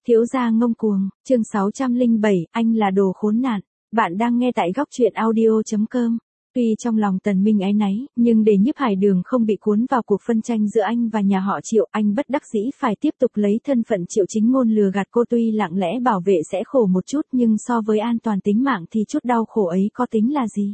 Thiếu gia ngông cuồng, chương 607, anh là đồ khốn nạn. Bạn đang nghe tại góc truyện audio.com. Tuy trong lòng Tần Minh áy náy, nhưng để Nhiếp Hải Đường không bị cuốn vào cuộc phân tranh giữa anh và nhà họ Triệu, anh bất đắc dĩ phải tiếp tục lấy thân phận Triệu Chính Ngôn lừa gạt cô. Tuy lặng lẽ bảo vệ sẽ khổ một chút, nhưng so với an toàn tính mạng thì chút đau khổ ấy có tính là gì.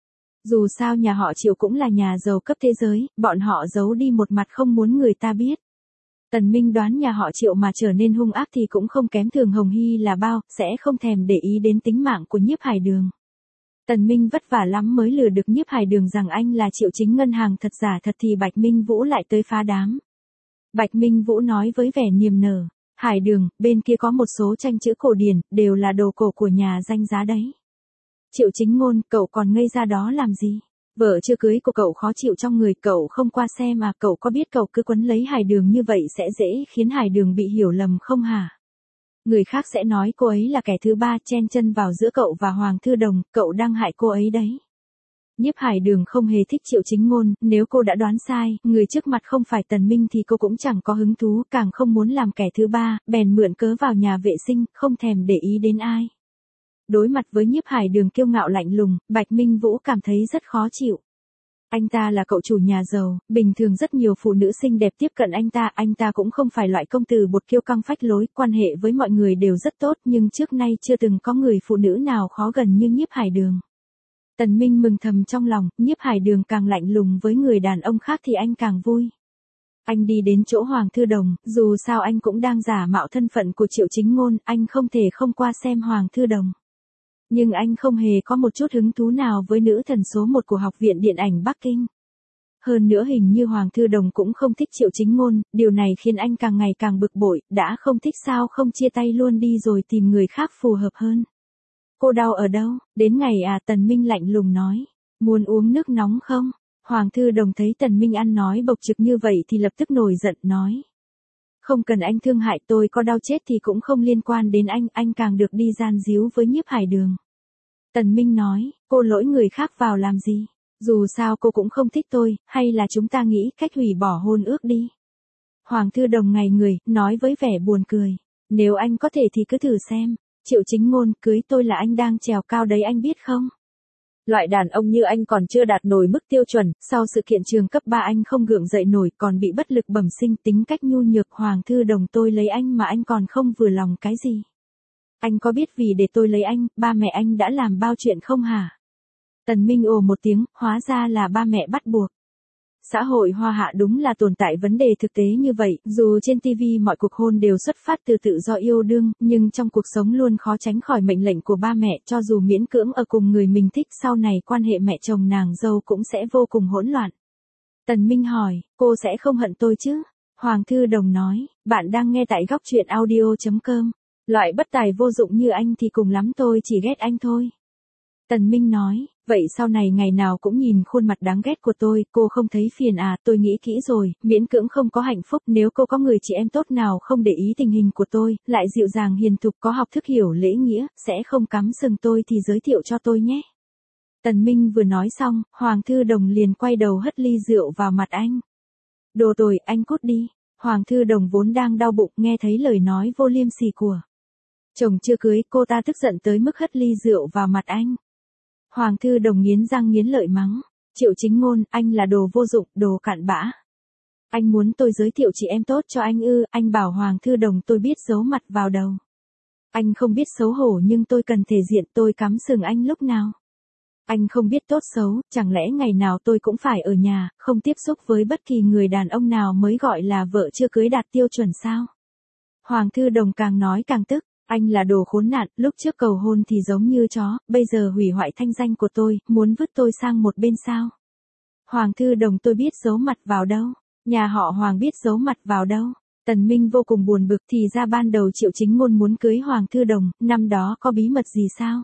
Dù sao nhà họ Triệu cũng là nhà giàu cấp thế giới, bọn họ giấu đi một mặt không muốn người ta biết. Tần Minh đoán nhà họ Triệu mà trở nên hung ác thì cũng không kém Thường Hồng Hy là bao, sẽ không thèm để ý đến tính mạng của Nhiếp Hải Đường. Tần Minh vất vả lắm mới lừa được Nhiếp Hải Đường rằng anh là Triệu Chính ngân hàng thật giả thật thì Bạch Minh Vũ lại tới phá đám. Bạch Minh Vũ nói với vẻ niềm nở, Hải Đường, bên kia có một số tranh chữ cổ điển, đều là đồ cổ của nhà danh giá đấy. Triệu Chính Ngôn, cậu còn ngây ra đó làm gì? Vợ chưa cưới của cậu khó chịu trong người, cậu không qua xem à? Cậu có biết cậu cứ quấn lấy Hải Đường như vậy sẽ dễ khiến Hải Đường bị hiểu lầm không hả? Người khác sẽ nói cô ấy là kẻ thứ ba chen chân vào giữa cậu và Hoàng Thư Đồng, cậu đang hại cô ấy đấy. Nhiếp Hải Đường không hề thích Triệu Chính Ngôn, nếu cô đã đoán sai, người trước mặt không phải Tần Minh thì cô cũng chẳng có hứng thú, càng không muốn làm kẻ thứ ba, bèn mượn cớ vào nhà vệ sinh, không thèm để ý đến ai. Đối mặt với Nhiếp Hải Đường kiêu ngạo lạnh lùng, Bạch Minh Vũ cảm thấy rất khó chịu. Anh ta là cậu chủ nhà giàu, bình thường rất nhiều phụ nữ xinh đẹp tiếp cận anh ta cũng không phải loại công tử bột kiêu căng phách lối, quan hệ với mọi người đều rất tốt, nhưng trước nay chưa từng có người phụ nữ nào khó gần như Nhiếp Hải Đường. Tần Minh mừng thầm trong lòng, Nhiếp Hải Đường càng lạnh lùng với người đàn ông khác thì anh càng vui. Anh đi đến chỗ Hoàng Thư Đồng, dù sao anh cũng đang giả mạo thân phận của Triệu Chính Ngôn, anh không thể không qua xem Hoàng Thư Đồng. Nhưng anh không hề có một chút hứng thú nào với nữ thần số 1 của Học viện Điện ảnh Bắc Kinh. Hơn nữa hình như Hoàng Thư Đồng cũng không thích Triệu Chính Ngôn, điều này khiến anh càng ngày càng bực bội, đã không thích sao không chia tay luôn đi rồi tìm người khác phù hợp hơn. Cô đau ở đâu? Đến ngày à? Tần Minh lạnh lùng nói. Muốn uống nước nóng không? Hoàng Thư Đồng thấy Tần Minh ăn nói bộc trực như vậy thì lập tức nổi giận nói. Không cần anh thương hại tôi, có đau chết thì cũng không liên quan đến anh càng được đi gian díu với Nhiếp Hải Đường. Tần Minh nói, cô lỗi người khác vào làm gì? Dù sao cô cũng không thích tôi, hay là chúng ta nghĩ cách hủy bỏ hôn ước đi. Hoàng Thư Đồng ngày người, nói với vẻ buồn cười. Nếu anh có thể thì cứ thử xem. Triệu Chính Ngôn, cưới tôi là anh đang trèo cao đấy anh biết không? Loại đàn ông như anh còn chưa đạt nổi mức tiêu chuẩn, sau sự kiện trường cấp 3 anh không gượng dậy nổi, còn bị bất lực bẩm sinh, tính cách nhu nhược. Hoàng Thư Đồng, tôi lấy anh mà anh còn không vừa lòng cái gì? Anh có biết vì để tôi lấy anh, ba mẹ anh đã làm bao chuyện không hả? Tần Minh ồ một tiếng, hóa ra là ba mẹ bắt buộc. Xã hội Hoa Hạ đúng là tồn tại vấn đề thực tế như vậy, dù trên TV mọi cuộc hôn đều xuất phát từ tự do yêu đương, nhưng trong cuộc sống luôn khó tránh khỏi mệnh lệnh của ba mẹ, cho dù miễn cưỡng ở cùng người mình thích, sau này quan hệ mẹ chồng nàng dâu cũng sẽ vô cùng hỗn loạn. Tần Minh hỏi, cô sẽ không hận tôi chứ? Hoàng Thư Đồng nói, bạn đang nghe tại góc truyện audio.com. Loại bất tài vô dụng như anh thì cùng lắm tôi chỉ ghét anh thôi. Tần Minh nói, vậy sau này ngày nào cũng nhìn khuôn mặt đáng ghét của tôi, cô không thấy phiền à? Tôi nghĩ kỹ rồi, miễn cưỡng không có hạnh phúc, nếu cô có người chị em tốt nào không để ý tình hình của tôi, lại dịu dàng hiền thục, có học thức hiểu lễ nghĩa, sẽ không cắm sừng tôi thì giới thiệu cho tôi nhé. Tần Minh vừa nói xong, Hoàng Thư Đồng liền quay đầu hất ly rượu vào mặt anh. Đồ tồi, anh cút đi. Hoàng Thư Đồng vốn đang đau bụng, nghe thấy lời nói vô liêm sỉ của chồng chưa cưới, cô ta tức giận tới mức hất ly rượu vào mặt anh. Hoàng Thư Đồng nghiến răng nghiến lợi mắng, Triệu Chính Ngôn, anh là đồ vô dụng, đồ cặn bã. Anh muốn tôi giới thiệu chị em tốt cho anh ư? Anh bảo Hoàng Thư Đồng tôi biết giấu mặt vào đầu. Anh không biết xấu hổ nhưng tôi cần thể diện, tôi cắm sừng anh lúc nào? Anh không biết tốt xấu, chẳng lẽ ngày nào tôi cũng phải ở nhà, không tiếp xúc với bất kỳ người đàn ông nào mới gọi là vợ chưa cưới đạt tiêu chuẩn sao? Hoàng Thư Đồng càng nói càng tức. Anh là đồ khốn nạn, lúc trước cầu hôn thì giống như chó, bây giờ hủy hoại thanh danh của tôi, muốn vứt tôi sang một bên sao? Hoàng Thư Đồng, tôi biết giấu mặt vào đâu? Nhà họ Hoàng biết giấu mặt vào đâu? Tần Minh vô cùng buồn bực, thì ra ban đầu Triệu Chính Ngôn muốn cưới Hoàng Thư Đồng, năm đó có bí mật gì sao?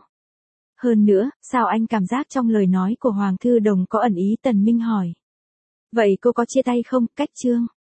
Hơn nữa, sao anh cảm giác trong lời nói của Hoàng Thư Đồng có ẩn ý? Tần Minh hỏi. Vậy cô có chia tay không? Cách chương.